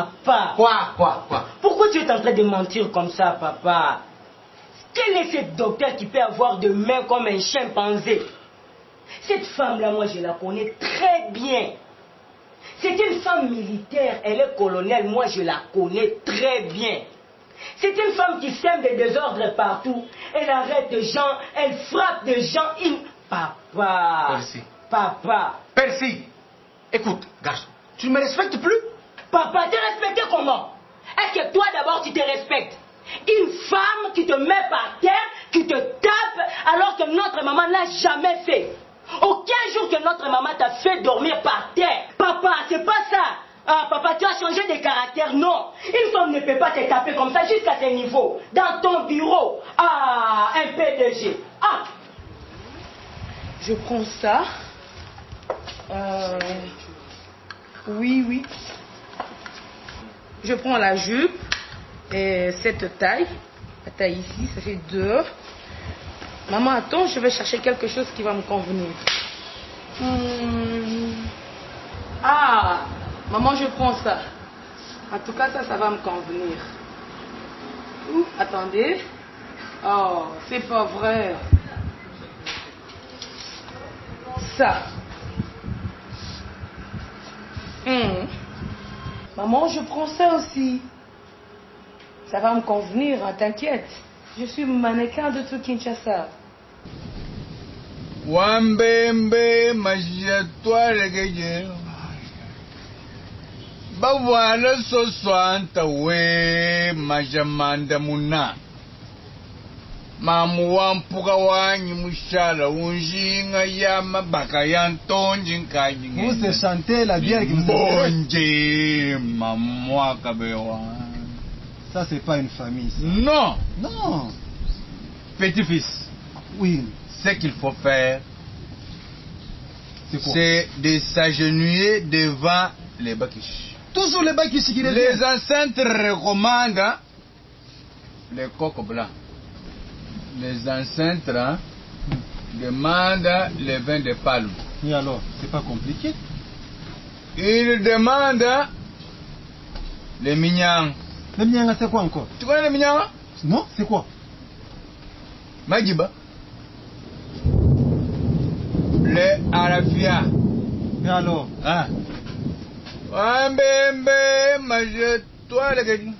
Papa. Quoi? Pourquoi tu es en train de mentir comme ça, papa? Quel est ce docteur qui peut avoir de mains comme un chimpanzé? Cette femme-là, moi, je la connais très bien. C'est une femme militaire, elle est colonelle, moi, je la connais très bien. C'est une femme qui sème des désordres partout. Elle arrête des gens, elle frappe des gens. Papa. Percy. Papa. Percy. Écoute, garçon, tu ne me respectes plus? Papa, te respecter comment? Est-ce que toi d'abord tu te respectes? Une femme qui te met par terre, qui te tape, alors que notre maman n'a jamais fait. Aucun jour que notre maman t'a fait dormir par terre. Papa, c'est pas ça. Ah, papa, tu as changé de caractère. Non. Une femme ne peut pas te taper comme ça jusqu'à ce niveau. Dans ton bureau. Ah, un PDG. Ah. Je prends ça. Oui. Je prends la jupe et cette taille. La taille ici, ça fait 2. Maman, attends, je vais chercher quelque chose qui va me convenir. Ah, maman, je prends ça. En tout cas, ça va me convenir. Ouh, attendez. Oh, c'est pas vrai. Ça. Maman, je prends ça aussi. Ça va me convenir, hein, t'inquiète. Je suis mannequin de tout Kinshasa. Wambembe majatwale geje. Bawana soswanta we majamanda muna. Mamu wampuka wanyi mushala unjinga ya mabaka ya ntonji nkaji. Vous chantez la bière qui vous intéresse. Bonje mamwa kabewa. Ça c'est pas une famille ça. Non. Petit-fils. Oui. Ce qu'il faut faire, c'est de s'agenouiller devant les bakish. Toujours les bakish qui les ancêtres recommandent les coqs blancs. Les ancêtres demandent les vins de palme. Et alors, c'est pas compliqué. Ils demandent les mignons. Les mignons, c'est quoi encore? Tu connais les mignons? Non, c'est quoi? Majiba. Les arafia. Et alors? Ah. Wambembe majatwa le gadi.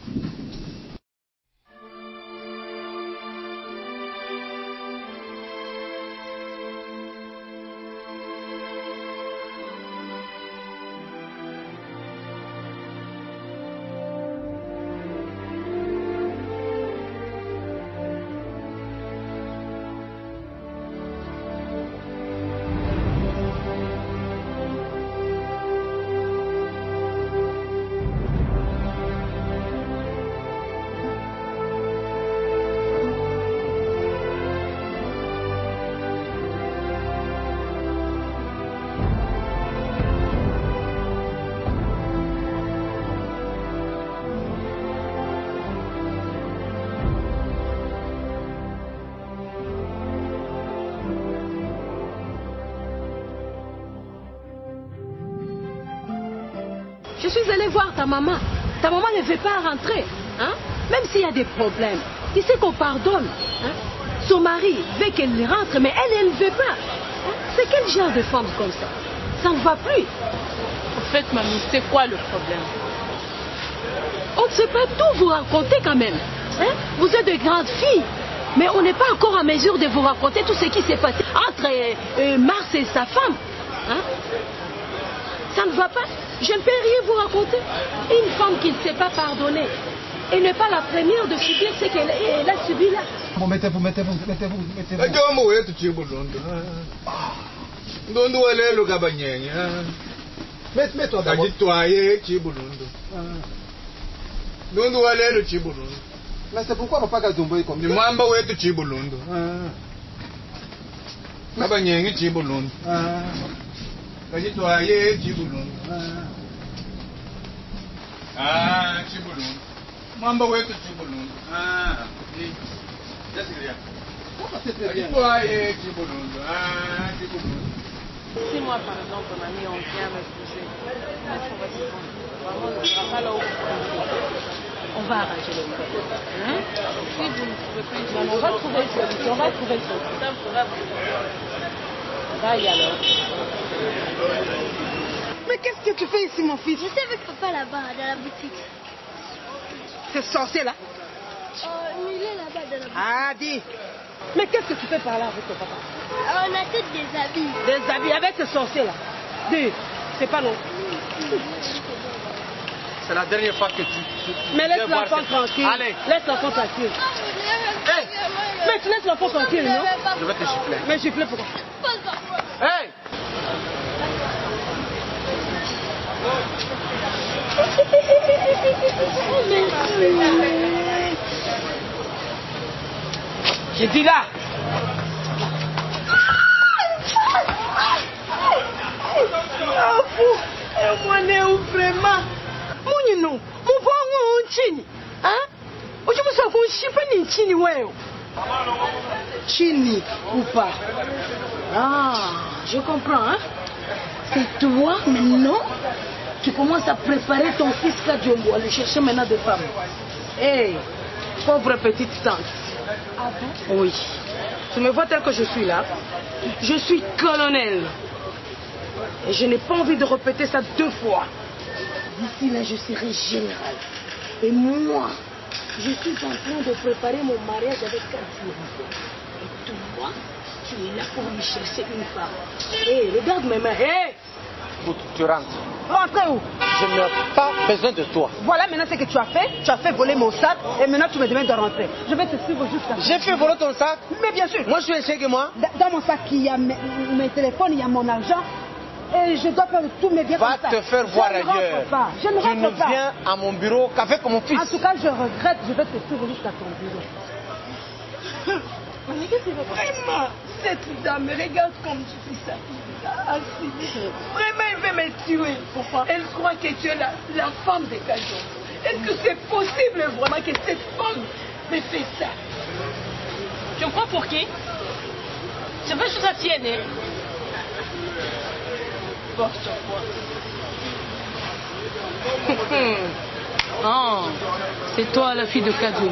Je suis allée voir ta maman. Ta maman ne veut pas rentrer. Hein? Même s'il y a des problèmes. Tu sais qu'on pardonne. Hein? Son mari veut qu'elle rentre, mais elle ne veut pas. Hein? C'est quel genre de femme comme ça? Ça ne va plus. En fait, mamie, c'est quoi le problème? On ne sait pas tout vous raconter quand même. Hein? Vous êtes de grandes filles. Mais on n'est pas encore en mesure de vous raconter tout ce qui s'est passé entre Mars et sa femme. Hein? Ça ne va pas. Je ne peux rien vous raconter. Une femme qui ne sait pas pardonner et n'est pas la première de subir ce qu'elle a subi là. Bon, mettez-vous. Mets-toi d'abord. Mais c'est pourquoi papa Kazumbo est comme ça. Mwamba wetu Chibulundu. Kabanyengi Chibulundu. Kajitwaye Chibulundu. Chibulundu. Mwamba wetu Chibulundu. Kajitwaye Chibulundu. Chibulundu. Si moi par exemple, mamie, on vient me toucher, est-ce qu'on va se prendre? Vraiment, On va arranger le problème. Hein? Si vous ne pouvez plus, Non, on va trouver une solution. On va trouver une solution. Bye alors. Mais qu'est-ce que tu fais ici, mon fils? Je suis avec papa là-bas, dans la boutique. C'est sorcier là? Il est là-bas dans la boutique. Ah, dis. Mais qu'est-ce que tu fais par là avec ton papa? On achète des habits. Des habits avec ce sorcier là? Dis, c'est pas non. C'est la dernière fois que tu Mais laisse viens voir l'enfant cette- tranquille. Allez, Laisse l'enfant tranquille. hey, Mais tu laisses l'enfant tranquille, non? je vais te gifler. Mais gifler pourquoi? Hey! J'ai dit là. Mwana vraiment. Munino, mubongo nchini. Hein? Ujimusa kushipa ni nchini wewe. Chini ou pas? Ah, je comprends, hein? C'est toi maintenant? Tu commences à préparer ton fils Kadjombo à lui chercher maintenant des femmes. Hé, pauvre petite tante. Ah bon? Oui. Tu me vois tel que je suis là. Je suis colonel. Et je n'ai pas envie de répéter ça 2 fois. D'ici là, je serai général. Et moi, je suis en train de préparer mon mariage avec Kadjombo. Et toi, tu es là pour lui chercher une femme. Hé, regarde mes mains. Hé! Écoute, tu rentres. Rentrez où? Je n'ai pas besoin de toi. Voilà maintenant ce que tu as fait. Tu as fait voler mon sac et maintenant tu me demandes de rentrer. Je vais te suivre jusqu'à... J'ai fait voler ton sac. Mais bien sûr. Moi, je suis un chèque, moi. Dans mon sac, il y a mes téléphones, il y a mon argent. Et je dois faire tous mes biens Va comme ça. te faire voir ailleurs. Je ne Tu ne rentre pas. viens à mon bureau qu'avec mon fils. En tout cas, je regrette. Je vais te suivre jusqu'à ton bureau. Mais qu'est-ce que tu veux? Vraiment, cette dame, regarde comme je suis assise. Vraiment, elle veut me tuer. Pourquoi? Elle croit que tu es la femme de Kadjombo. Est-ce que c'est possible vraiment que cette femme me fait ça? Tu me crois pour qui? C'est pas chose à tienne, hein? Porte-toi. Oh, c'est toi la fille de Kadjombo.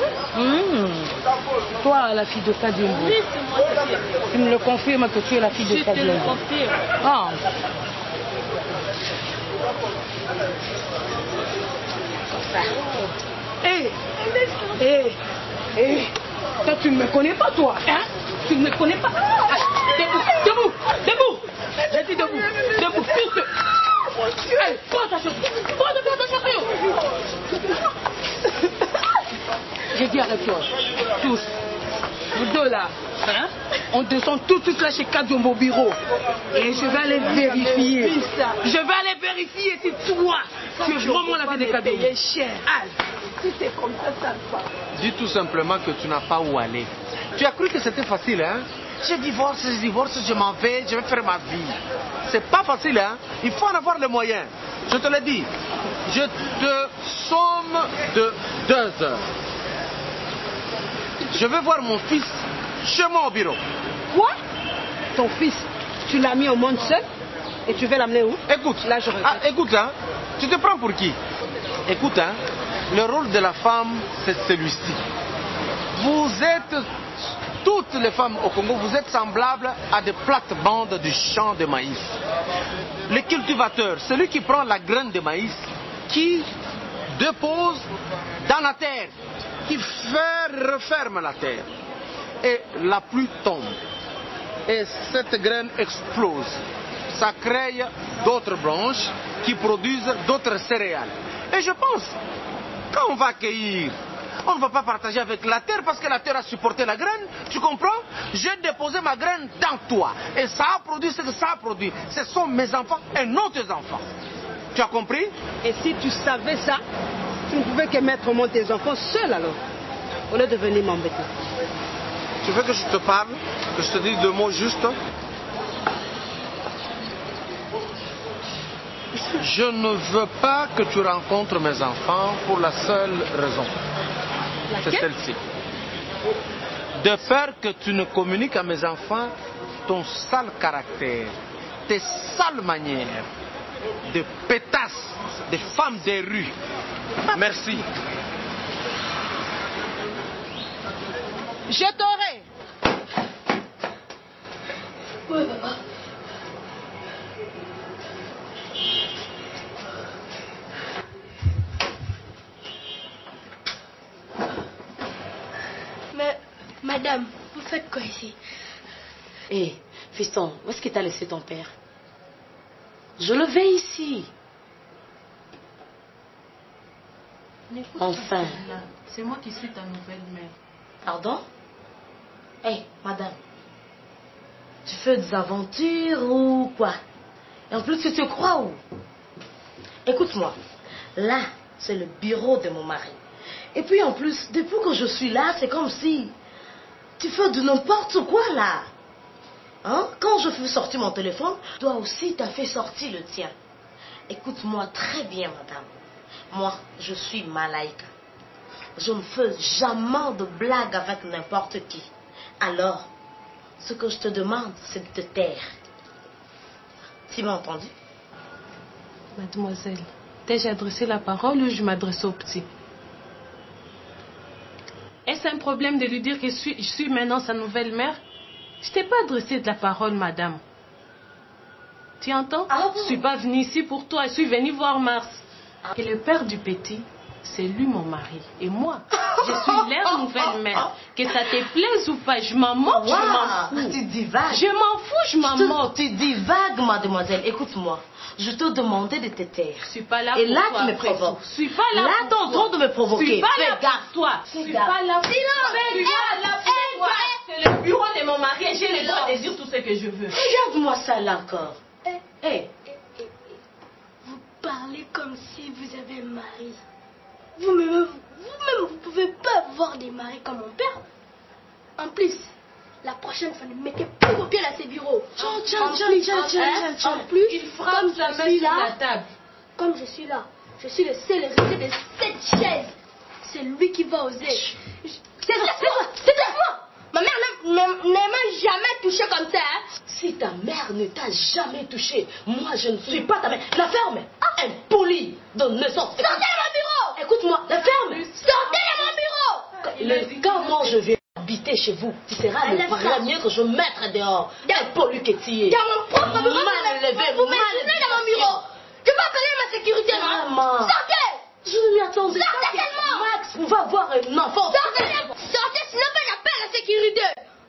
Toi, la fille de Kadjombo. Oui, c'est moi qui suis. Tu me le confirmes que tu es la fille de Je te le Kadjombo. confirme. Ah. Hé, toi tu ne me connais pas toi, hein? Tu ne me connais pas. Ah, debout. J'ai dit debout, tous. Hey, prends attention. J'ai dit arrête-toi, tous. Vous deux là, hein? On descend tout de suite là chez Kadjombo au bureau. Et je vais aller vérifier. Je vais aller vérifier si toi, tu es vraiment la fille de Kadjombo. Cher. Si c'est comme ça, ça va. Dis tout simplement que tu n'as pas où aller. Tu as cru que c'était facile, hein? Je divorce, je m'en vais, je vais faire ma vie. C'est pas facile, hein? Il faut en avoir les moyens. Je te l'ai dit. Je te somme de 2 heures. Je vais voir mon fils chez moi au bureau. Quoi? Ton fils, tu l'as mis au monde seul? Et tu veux l'amener où? Écoute, Là, je regrette. écoute, hein? Tu te prends pour qui? Écoute, hein? Le rôle de la femme, c'est celui-ci. Vous êtes, toutes les femmes au Congo, vous êtes semblables à des plates-bandes du champ de maïs. Le cultivateur, celui qui prend la graine de maïs, qui dépose dans la terre, qui referme la terre. Et la pluie tombe. Et cette graine explose. Ça crée d'autres branches qui produisent d'autres céréales. Et je pense, quand on va cueillir, on ne va pas partager avec la terre parce que la terre a supporté la graine. Tu comprends? J'ai déposé ma graine dans toi. Et ça a produit ce que ça a produit. Ce sont mes enfants et non tes enfants. Tu as compris? Et si tu savais ça, tu ne pouvais que mettre au monde tes enfants seuls alors, au lieu de venir m'embêter. Tu veux que je te parle? Que je te dise 2 mots justes? Je ne veux pas que tu rencontres mes enfants pour la seule raison. C'est celle-ci. De peur que tu ne communiques à mes enfants ton sale caractère, tes sales manières, de pétasses, des femmes des rues. Merci. Je t'aurai. Oui, papa. Mais, madame, vous faites quoi ici? Hé, fiston, où est-ce que t'as laissé ton père? Je le vais ici. Enfin. C'est moi qui suis ta nouvelle mère. Pardon? Hé, madame. Tu fais des aventures ou quoi? Et en plus, tu te crois où? Écoute-moi. Là, c'est le bureau de mon mari. Et puis en plus, depuis que je suis là, c'est comme si tu fais de n'importe quoi là. Hein? Quand je fais sortir mon téléphone, toi aussi, tu as fait sortir le tien. Écoute-moi très bien, madame. Moi, je suis Malaïka. Je ne fais jamais de blagues avec n'importe qui. Alors, ce que je te demande, c'est de te taire. Tu m'as entendu? Mademoiselle, t'ai-je adressé la parole ou je m'adresse au petit? Est-ce un problème de lui dire que je suis maintenant sa nouvelle mère? Je t'ai pas adressé de la parole, madame. Tu entends? Ah bon? Je suis pas venue ici pour toi, je suis venue voir Mars. Et le père du petit, c'est lui mon mari. Et moi, je suis leur nouvelle mère. Que ça te plaise ou pas, je m'en moque, je m'en fous. Tu divagues. Je m'en fous, je m'en moque. Tu divagues, mademoiselle. Écoute-moi. Je te demandais de te taire. Je suis pas là Et pour là, toi. tu me provoques. Je suis pas là là, pour t'es en toi. train de me provoquer. Je suis pas Fais là gaffe. pour toi. Je suis pas là pour toi. Fais gaffe. C'est le bureau de mon mari et j'ai le droit de dire tout ce que je veux. Regarde-moi ça là encore. Hey. Vous parlez comme si vous avez un mari. Vous-même, vous pouvez pas avoir des maris comme mon père. En plus, la prochaine fois, ne mettez plus vos pieds dans ces bureaux. En plus, Il frappe sa main sur la table. comme je suis là, je suis le seul héritier de cette chaise. C'est lui qui va oser. C'est moi. Ma mère ne m'a jamais touché comme ça. Hein. Si ta mère ne t'a jamais touché, moi je ne suis pas ta mère. La ferme. Impoli de naissance. Sortez de mon bureau. Écoute-moi, la ferme. Sortez de mon bureau. Quand moi je vais habiter chez vous, tu seras le premier que je mettrai dehors. Impoli que tu es. Dans mon propre bureau, Mal élevé, vous m'insultez dans mon bureau. Je peux appeler ma sécurité, non? Maman. Sortez. Je ne m'y attendais pas. Sortez seulement. Max, on va avoir un enfant. Sortez, sinon j'appelle la sécurité.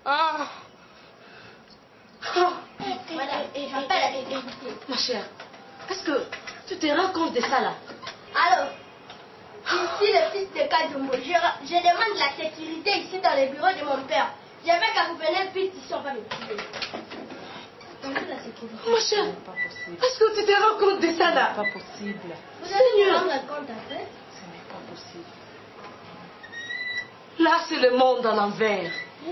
Madame, Ma chère, est-ce que tu te rends compte de ça là? allô, ici le fils de Kadumbo. Je demande la sécurité ici dans le bureau de mon père. J'avais qu'à vous venir vite ici, on va me tuer. Attendez la sécurité. Ma chère, Pas possible. est-ce que tu te rends compte de ça là? Pas possible. Vous allez vous rendre compte après. Ce n'est pas possible. Là, c'est le monde à l'envers.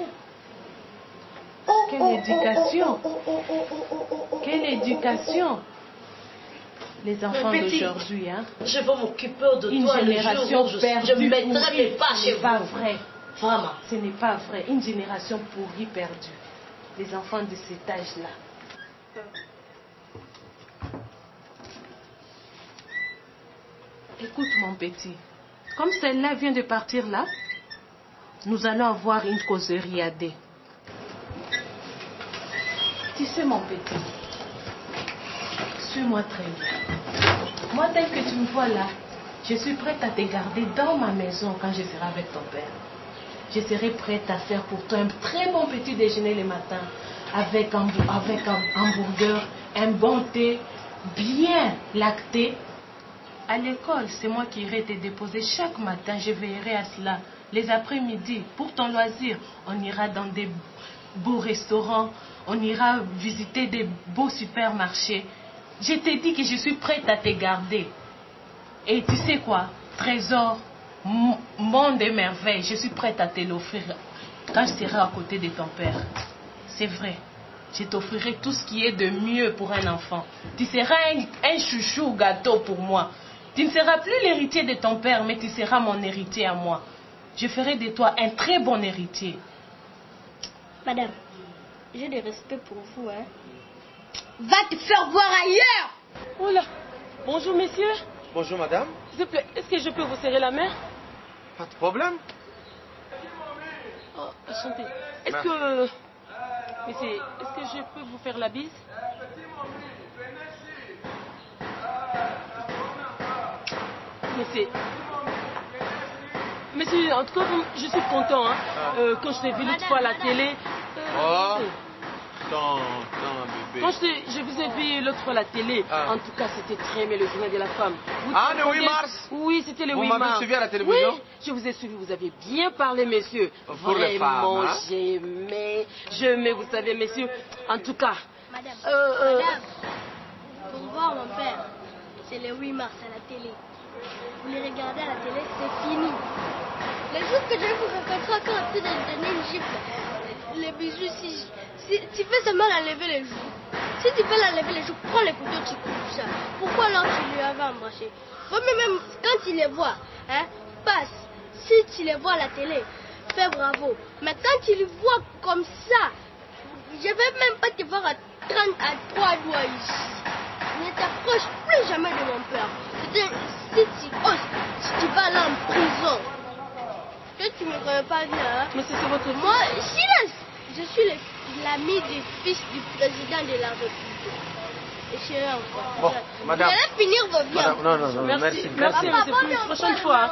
Quelle éducation! Quelle éducation! Les enfants Mais petit, d'aujourd'hui, hein? Je vais m'occuper de Une toi le génération jour où perdue. je mettrai mes pas Ce chez n'est pas vous. vrai. Vraiment. Ce n'est pas vrai. Une génération pourrie perdue. Les enfants de cet âge-là. Écoute mon petit, comme celle-là vient de partir là, nous allons avoir une causerie à deux. Tu sais mon petit, suis-moi très bien. Moi tel que tu me vois là, je suis prête à te garder dans ma maison quand je serai avec ton père. Je serai prête à faire pour toi un très bon petit déjeuner le matin avec un hamburger, un bon thé, bien lacté. À l'école, c'est moi qui irai te déposer chaque matin. Je veillerai à cela. Les après-midi, pour ton loisir, on ira dans des beaux restaurants, on ira visiter des beaux supermarchés. Je t'ai dit que je suis prête à te garder. Et tu sais quoi? Trésor, monde et merveille, je suis prête à te l'offrir quand je serai à côté de ton père. C'est vrai. Je t'offrirai tout ce qui est de mieux pour un enfant. Tu seras un chouchou gâteau pour moi. Tu ne seras plus l'héritier de ton père, mais tu seras mon héritier à moi. Je ferai de toi un très bon héritier. Madame, j'ai du respect pour vous, hein. Va te faire voir ailleurs. Oh là. Bonjour, messieurs. Bonjour, madame. S'il vous plaît, est-ce que je peux vous serrer la main? Pas de problème. Oh, enchantée. Est-ce que... Monsieur, est-ce que je peux vous faire la bise? Monsieur, en tout cas, je suis content. Hein. Quand je t'ai vu l'autre fois à la télé... Attends, bébé. Quand je vous ai vu l'autre fois à la télé, en tout cas, c'était très bien le journée de la femme. Le 8 mars? Oui, c'était le 8 mars. Vous m'avez suivi à la télévision? Oui, je vous ai suivi, vous avez bien parlé, monsieur. Pour les femmes, hein? J'aimais, vous savez, monsieur. En tout cas... Madame, pour voir mon père, c'est le 8 mars à la télé. Vous les regardez à la télé, c'est fini. Le jour que je vais vous rencontrer encore en train de donner une gifle, les bisous, si tu veux seulement l'enlever les joues. Si tu veux l'enlever les joues, prends les couteaux, tu coupes ça. Pourquoi alors tu lui avais embrassé? Même quand tu les vois, hein, passe. Si tu les vois à la télé, fais bravo. Mais quand tu les vois comme ça, je ne vais même pas te voir à 3 doigts ici. Ne t'approche plus jamais de mon père. Si tu oses, tu vas aller en prison. Toi, tu ne me connais pas bien. Hein? Mais c'est votre fils. Moi, silence. Je suis l'ami du fils du président de la République. Et chérie encore. Bon, madame. Vous allez finir vos viandes. Non, merci. Merci, monsieur. Pour une prochaine fois.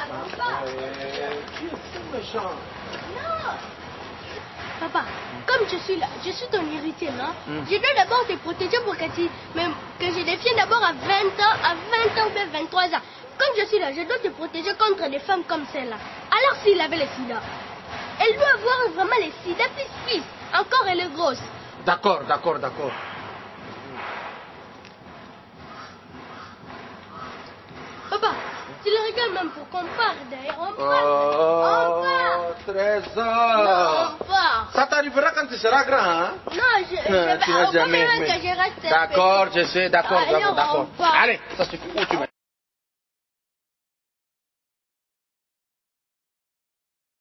Tu es méchant. Non. Papa, comme je suis là, je suis ton héritier, non? Je dois d'abord te protéger pour que je devienne d'abord à 20 ans ou bien 23 ans. Comme je suis là, je dois te protéger contre des femmes comme celle-là. Alors s'il avait le sida, elle doit avoir vraiment le sida plus. Encore elle est grosse. D'accord. Papa, tu le regardes même pour qu'on parte d'ailleurs. On part. Trésor. Non, on part. Ça t'arrivera quand tu seras grand, hein? Non, tu n'as jamais aimé. Que je reste D'accord, je sais, d'accord. Alors, on part. Allez, ça suffit. Où tu mets?